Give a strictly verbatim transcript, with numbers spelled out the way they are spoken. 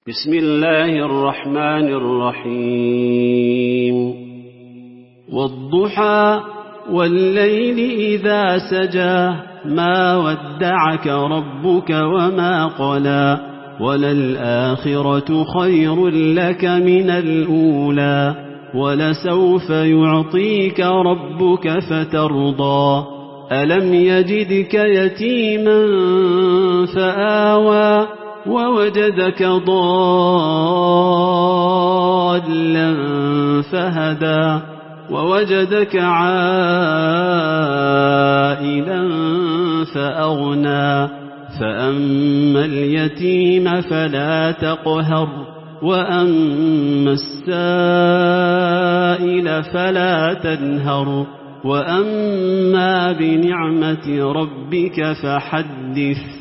بسم الله الرحمن الرحيم والضحى والليل إذا سجى ما ودعك ربك وما قلى وللآخرة خير لك من الأولى ولسوف يعطيك ربك فترضى ألم يجدك يتيما فآوى ووجدك ضالا فهدى ووجدك عائلا فأغنى فأما اليتيم فلا تقهر وأما السائل فلا تنهر وأما بنعمة ربك فحدث